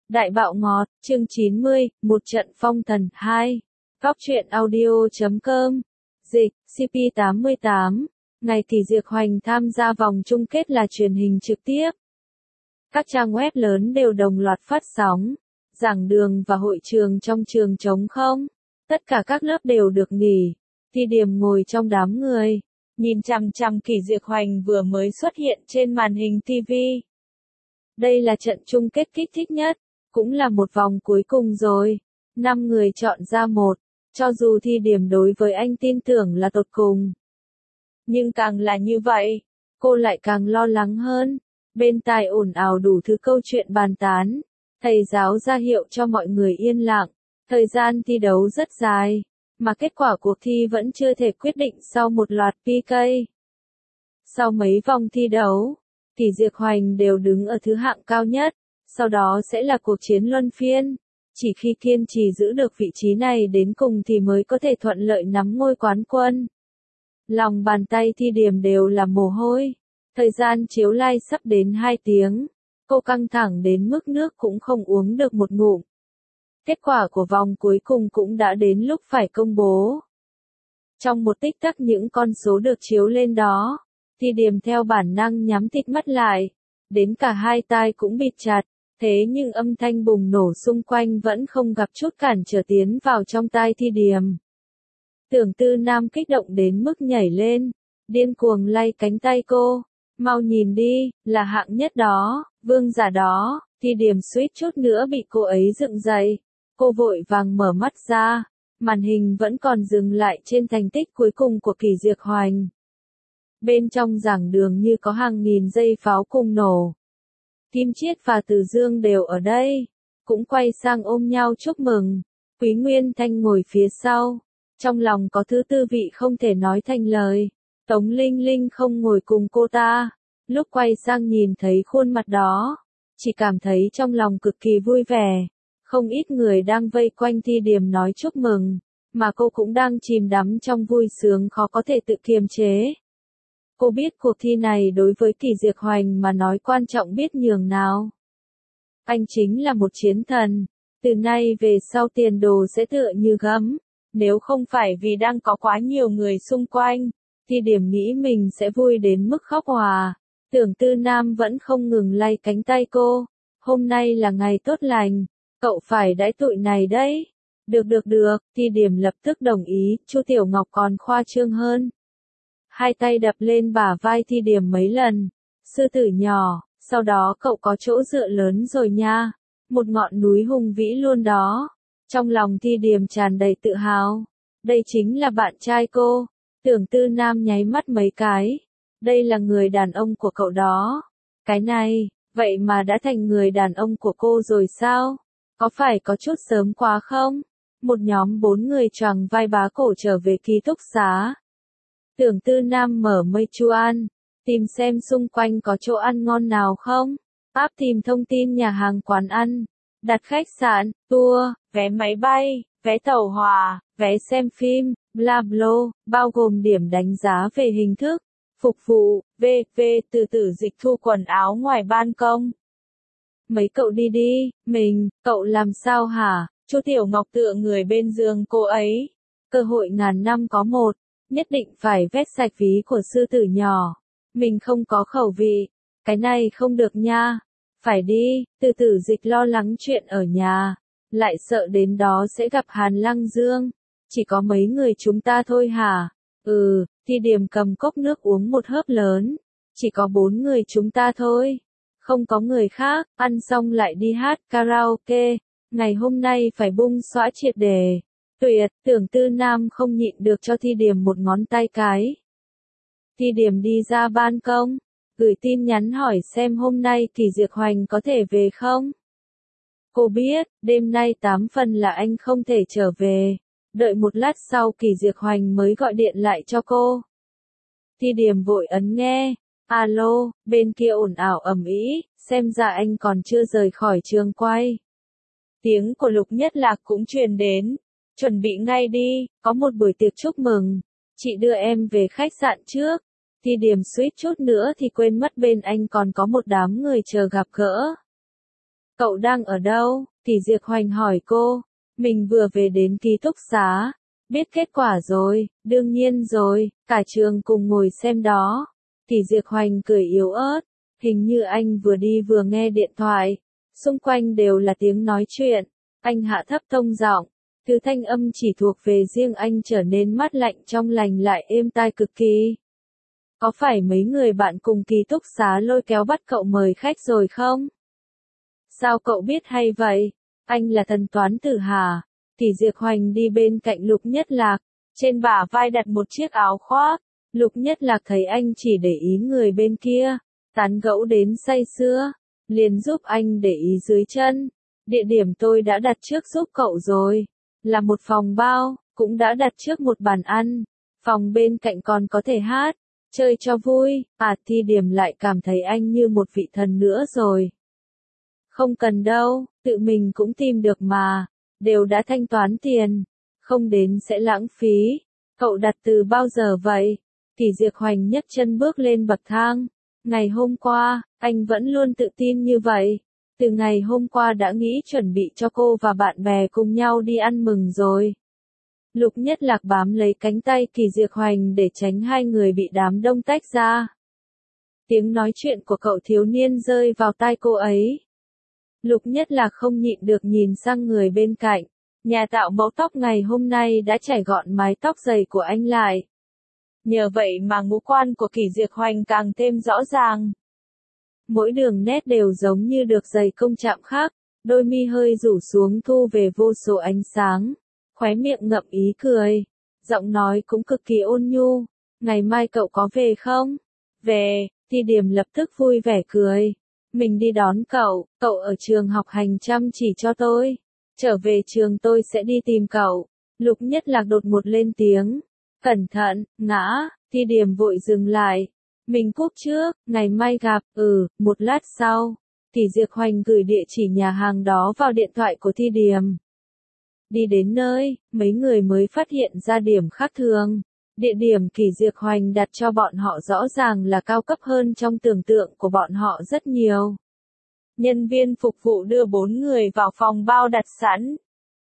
Đại bạo ngọt, chương 90, một trận phong thần 2. Góc truyện audio.com. Dịch, CP88. Ngày Kỳ Diệc Hoành tham gia vòng chung kết là truyền hình trực tiếp. Các trang web lớn đều đồng loạt phát sóng. Giảng đường và hội trường trong trường trống không. Tất cả các lớp đều được nghỉ. Thi Điềm ngồi trong đám người, nhìn chằm chằm Kỳ Diệc Hoành vừa mới xuất hiện trên màn hình TV. Đây là trận chung kết kích thích nhất. Cũng là một vòng cuối cùng rồi. 5 người chọn ra một. Cho dù Thi Điềm đối với anh tin tưởng là tột cùng. Nhưng càng là như vậy, cô lại càng lo lắng hơn. Bên tai ồn ào đủ thứ câu chuyện bàn tán. Thầy giáo ra hiệu cho mọi người yên lặng. Thời gian thi đấu rất dài. Mà kết quả cuộc thi vẫn chưa thể quyết định sau một loạt PK. Sau mấy vòng thi đấu, Kỳ Diệc Hoành đều đứng ở thứ hạng cao nhất. Sau đó sẽ là cuộc chiến luân phiên. Chỉ khi kiên trì giữ được vị trí này đến cùng thì mới có thể thuận lợi nắm ngôi quán quân. Lòng bàn tay Thi Điềm đều là mồ hôi. Thời gian chiếu live sắp đến 2 tiếng. Cô căng thẳng đến mức nước cũng không uống được một ngụm. Kết quả của vòng cuối cùng cũng đã đến lúc phải công bố. Trong một tích tắc những con số được chiếu lên đó. Thi Điềm theo bản năng nhắm tịt mắt lại. Đến cả hai tai cũng bịt chặt. Thế nhưng âm thanh bùng nổ xung quanh vẫn không gặp chút cản trở tiến vào trong tai Thi Điềm. Tưởng Tư Nam kích động đến mức nhảy lên, điên cuồng lay cánh tay cô. Mau nhìn đi, là hạng nhất đó, vương giả đó. Thi Điềm suýt chút nữa bị cô ấy dựng dậy. Cô vội vàng mở mắt ra, màn hình vẫn còn dừng lại trên thành tích cuối cùng của Kỳ Diệc Hoành. Bên trong giảng đường như có hàng nghìn dây pháo cùng nổ. Kim Chiết và Từ Dương đều ở đây, cũng quay sang ôm nhau chúc mừng. Quý Nguyên Thanh ngồi phía sau, trong lòng có thứ tư vị không thể nói thành lời. Tống Linh Linh không ngồi cùng cô ta, lúc quay sang nhìn thấy khuôn mặt đó, chỉ cảm thấy trong lòng cực kỳ vui vẻ. Không ít người đang vây quanh Thi Điềm nói chúc mừng, mà cô cũng đang chìm đắm trong vui sướng khó có thể tự kiềm chế. Cô biết cuộc thi này đối với Kỳ Diệc Hoành mà nói quan trọng biết nhường nào. Anh chính là một chiến thần. Từ nay về sau tiền đồ sẽ tựa như gấm. Nếu không phải vì đang có quá nhiều người xung quanh, thì Điềm nghĩ mình sẽ vui đến mức khóc òa. Tưởng Tư Nam vẫn không ngừng lay cánh tay cô. Hôm nay là ngày tốt lành. Cậu phải đãi tụi này đấy. Được. Thì Điềm lập tức đồng ý. Chu Tiểu Ngọc còn khoa trương hơn. Hai tay đập lên bả vai Thi Điềm mấy lần. Sư tử nhỏ, sau đó cậu có chỗ dựa lớn rồi nha. Một ngọn núi hùng vĩ luôn đó. Trong lòng Thi Điềm tràn đầy tự hào. Đây chính là bạn trai cô. Tưởng Tư Nam nháy mắt mấy cái. Đây là người đàn ông của cậu đó. Cái này, vậy mà đã thành người đàn ông của cô rồi sao? Có phải có chút sớm quá không? Một nhóm 4 người choàng vai bá cổ trở về ký túc xá. Tưởng Tư Nam mở mây chu an, tìm xem xung quanh có chỗ ăn ngon nào không. Áp tìm thông tin nhà hàng quán ăn, đặt khách sạn, tour, vé máy bay, vé tàu hỏa, vé xem phim, bla bla, bao gồm điểm đánh giá về hình thức, phục vụ, từ từ dịch thu quần áo ngoài ban công. Mấy cậu đi, cậu làm sao hả? Chu Tiểu Ngọc tựa người bên giường cô ấy. Cơ hội ngàn năm có một. Nhất định phải vét sạch ví của sư tử nhỏ. Mình không có khẩu vị. Cái này không được nha. Phải đi, từ từ dịch lo lắng chuyện ở nhà. Lại sợ đến đó sẽ gặp Hàn Lăng Dương. Chỉ có mấy người chúng ta thôi hả? Thi Điềm cầm cốc nước uống một hớp lớn. Chỉ có 4 người chúng ta thôi. Không có người khác, ăn xong lại đi hát karaoke. Ngày hôm nay phải bung xõa triệt đề. Tuyệt, Tưởng Tư Nam không nhịn được cho Thi Điềm một ngón tay cái. Thi Điềm đi ra ban công, gửi tin nhắn hỏi xem hôm nay Kỳ Diệc Hoành có thể về không. Cô biết, đêm nay 8 phần là anh không thể trở về. Đợi một lát sau Kỳ Diệc Hoành mới gọi điện lại cho cô. Thi Điềm vội ấn nghe. Alo, bên kia ồn ào ầm ĩ, xem ra anh còn chưa rời khỏi trường quay. Tiếng của Lục Nhất Lạc cũng truyền đến. Chuẩn bị ngay đi, có một buổi tiệc chúc mừng. Chị đưa em về khách sạn trước. Thi Điềm suýt chút nữa thì quên mất bên anh còn có một đám người chờ gặp gỡ. cậu đang ở đâu? Thì Diệp Hoành hỏi cô. Mình vừa về đến ký túc xá. Biết kết quả rồi, đương nhiên rồi, cả trường cùng ngồi xem đó. Thì Diệp Hoành cười yếu ớt. Hình như anh vừa đi vừa nghe điện thoại. Xung quanh đều là tiếng nói chuyện. Anh hạ thấp tông giọng. Từ thanh âm chỉ thuộc về riêng anh trở nên mát lạnh trong lành lại êm tai cực kỳ. Có phải mấy người bạn cùng ký túc xá lôi kéo bắt cậu mời khách rồi không? Sao cậu biết hay vậy? Anh là thần toán tử hả? Thì Diệp Hoành đi bên cạnh Lục Nhất Lạc, trên bả vai đặt một chiếc áo khoác. Lục Nhất Lạc thấy anh chỉ để ý người bên kia, tán gẫu đến say sưa, liền giúp anh để ý dưới chân. Địa điểm tôi đã đặt trước giúp cậu rồi, là một phòng bao, cũng đã đặt trước một bàn ăn. Phòng bên cạnh còn có thể hát, chơi cho vui. Thi Điểm lại cảm thấy anh như một vị thần nữa rồi. Không cần đâu, tự mình cũng tìm được mà, đều đã thanh toán tiền, không đến sẽ lãng phí. Cậu đặt từ bao giờ vậy? Thì Diệp Hoành nhấc chân bước lên bậc thang. Ngày hôm qua, anh vẫn luôn tự tin như vậy. Từ ngày hôm qua đã nghĩ chuẩn bị cho cô và bạn bè cùng nhau đi ăn mừng rồi. Lục Nhất Lạc bám lấy cánh tay Kỳ Diệp Hoành để tránh hai người bị đám đông tách ra. Tiếng nói chuyện của cậu thiếu niên rơi vào tai cô ấy. Lục Nhất Lạc không nhịn được nhìn sang người bên cạnh. Nhà tạo mẫu tóc ngày hôm nay đã chải gọn mái tóc dày của anh lại. Nhờ vậy mà ngũ quan của Kỳ Diệp Hoành càng thêm rõ ràng. Mỗi đường nét đều giống như được giày công chạm khắc, đôi mi hơi rủ xuống thu về vô số ánh sáng, khóe miệng ngậm ý cười, giọng nói cũng cực kỳ ôn nhu. Ngày mai cậu có về không? Về, Thì Điểm lập tức vui vẻ cười. Mình đi đón cậu, cậu ở trường học hành chăm chỉ cho tôi. Trở về trường tôi sẽ đi tìm cậu. Lục Nhất Lạc đột ngột lên tiếng. Cẩn thận, ngã. Thì Điểm vội dừng lại. Mình cúp trước, ngày mai gặp. Một lát sau. Thì Diệp Hoành gửi địa chỉ nhà hàng đó vào điện thoại của Thi Điểm. Đi đến nơi, mấy người mới phát hiện ra điểm khác thường. Địa điểm Kỳ Diệp Hoành đặt cho bọn họ rõ ràng là cao cấp hơn trong tưởng tượng của bọn họ rất nhiều. Nhân viên phục vụ đưa 4 người vào phòng bao đặt sẵn.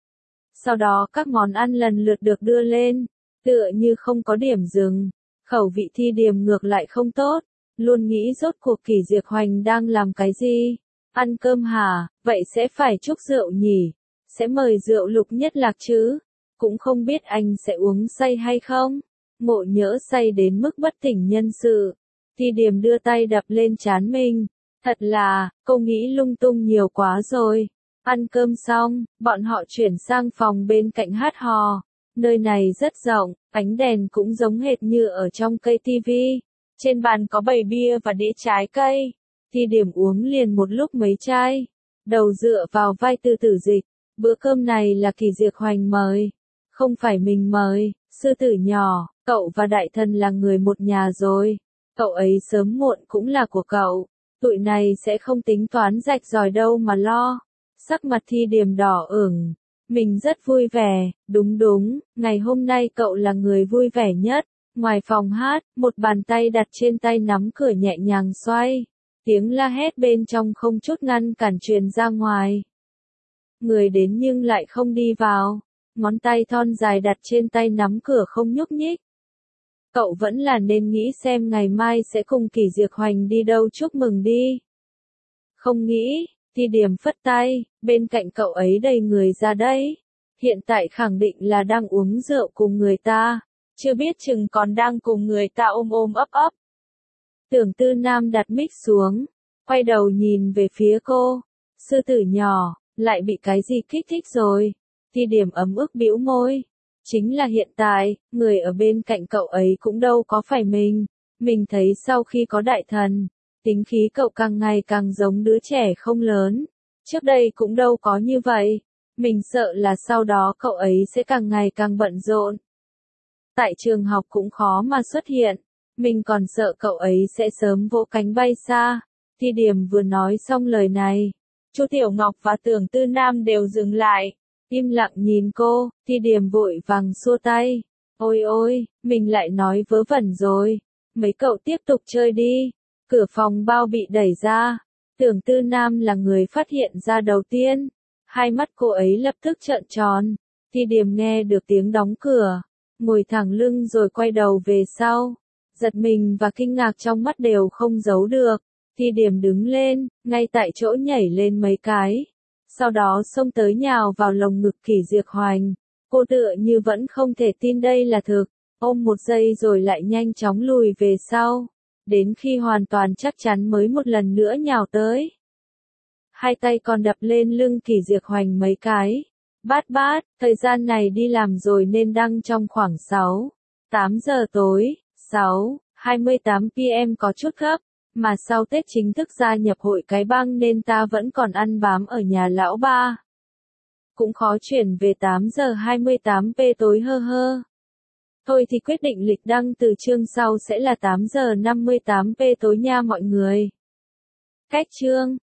Sau đó các món ăn lần lượt được đưa lên, tựa như không có điểm dừng. Khẩu vị Thi Điểm ngược lại không tốt, luôn nghĩ rốt cuộc Kỳ Diệp Hoành đang làm cái gì. Ăn cơm hả? Vậy sẽ phải chúc rượu nhỉ? Sẽ mời rượu Lục Nhất Lạc chứ? Cũng không biết anh sẽ uống say hay không? Ngộ nhỡ say đến mức bất tỉnh nhân sự. Thi Điểm đưa tay đập lên trán mình. Thật là, cô nghĩ lung tung nhiều quá rồi. Ăn cơm xong, bọn họ chuyển sang phòng bên cạnh hát hò. Nơi này rất rộng, ánh đèn cũng giống hệt như ở trong cây tivi. Trên bàn có bày bia và đĩa trái cây. Thi Điểm uống liền một lúc mấy chai. Đầu dựa vào vai Từ Tử Dịch. Bữa cơm này là Kỳ Diệp Hoành mời. Không phải mình mời, sư tử nhỏ, cậu và đại thần là người một nhà rồi. Cậu ấy sớm muộn cũng là của cậu. Tụi này sẽ không tính toán rạch ròi đâu mà lo. Sắc mặt Thi Điểm đỏ ửng. Mình rất vui vẻ, đúng, ngày hôm nay cậu là người vui vẻ nhất. Ngoài phòng hát, một bàn tay đặt trên tay nắm cửa nhẹ nhàng xoay. Tiếng la hét bên trong không chút ngăn cản truyền ra ngoài. Người đến nhưng lại không đi vào. Ngón tay thon dài đặt trên tay nắm cửa không nhúc nhích. Cậu vẫn là nên nghĩ xem ngày mai sẽ cùng Kỳ Diệp Hoành đi đâu chúc mừng đi. Không nghĩ, Thi Điểm phất tay, bên cạnh cậu ấy đầy người ra đấy. Hiện tại khẳng định là đang uống rượu cùng người ta, chưa biết chừng còn đang cùng người ta ôm ôm ấp ấp. Tưởng Tư Nam đặt mic xuống, quay đầu nhìn về phía cô. Sư tử nhỏ, lại bị cái gì kích thích rồi? Thi Điểm ấm ức bĩu môi. Chính là hiện tại, người ở bên cạnh cậu ấy cũng đâu có phải mình. Mình thấy sau khi có đại thần, tính khí cậu càng ngày càng giống đứa trẻ không lớn. Trước đây cũng đâu có như vậy. Mình sợ là sau đó cậu ấy sẽ càng ngày càng bận rộn. Tại trường học cũng khó mà xuất hiện. Mình còn sợ cậu ấy sẽ sớm vỗ cánh bay xa. Thi Điểm vừa nói xong lời này, Chu Tiểu Ngọc và Tưởng Tư Nam đều dừng lại. Im lặng nhìn cô, Thi Điểm vội vàng xua tay. Ôi, mình lại nói vớ vẩn rồi. Mấy cậu tiếp tục chơi đi. Cửa phòng bao bị đẩy ra. Tưởng Tư Nam là người phát hiện ra đầu tiên. Hai mắt cô ấy lập tức trợn tròn. Thi Điềm nghe được tiếng đóng cửa, ngồi thẳng lưng rồi quay đầu về sau. Giật mình và kinh ngạc trong mắt đều không giấu được. Thi Điềm đứng lên, ngay tại chỗ nhảy lên mấy cái. Sau đó xông tới nhào vào lồng ngực Kỷ Diệp Hoành. Cô tựa như vẫn không thể tin đây là thực. Ôm một giây rồi lại nhanh chóng lùi về sau. Đến khi hoàn toàn chắc chắn mới một lần nữa nhào tới. Hai tay còn đập lên lưng Kỷ Diệp Hoành mấy cái. Bát, thời gian này đi làm rồi nên đăng trong khoảng 8 giờ tối, 28 PM có chút gấp, mà sau Tết chính thức gia nhập hội cái băng nên ta vẫn còn ăn bám ở nhà lão ba. Cũng khó chuyển về 8 giờ 28 p tối hơ. Thôi thì quyết định lịch đăng từ chương sau sẽ là 8 giờ 58 p tối nha mọi người. Cách chương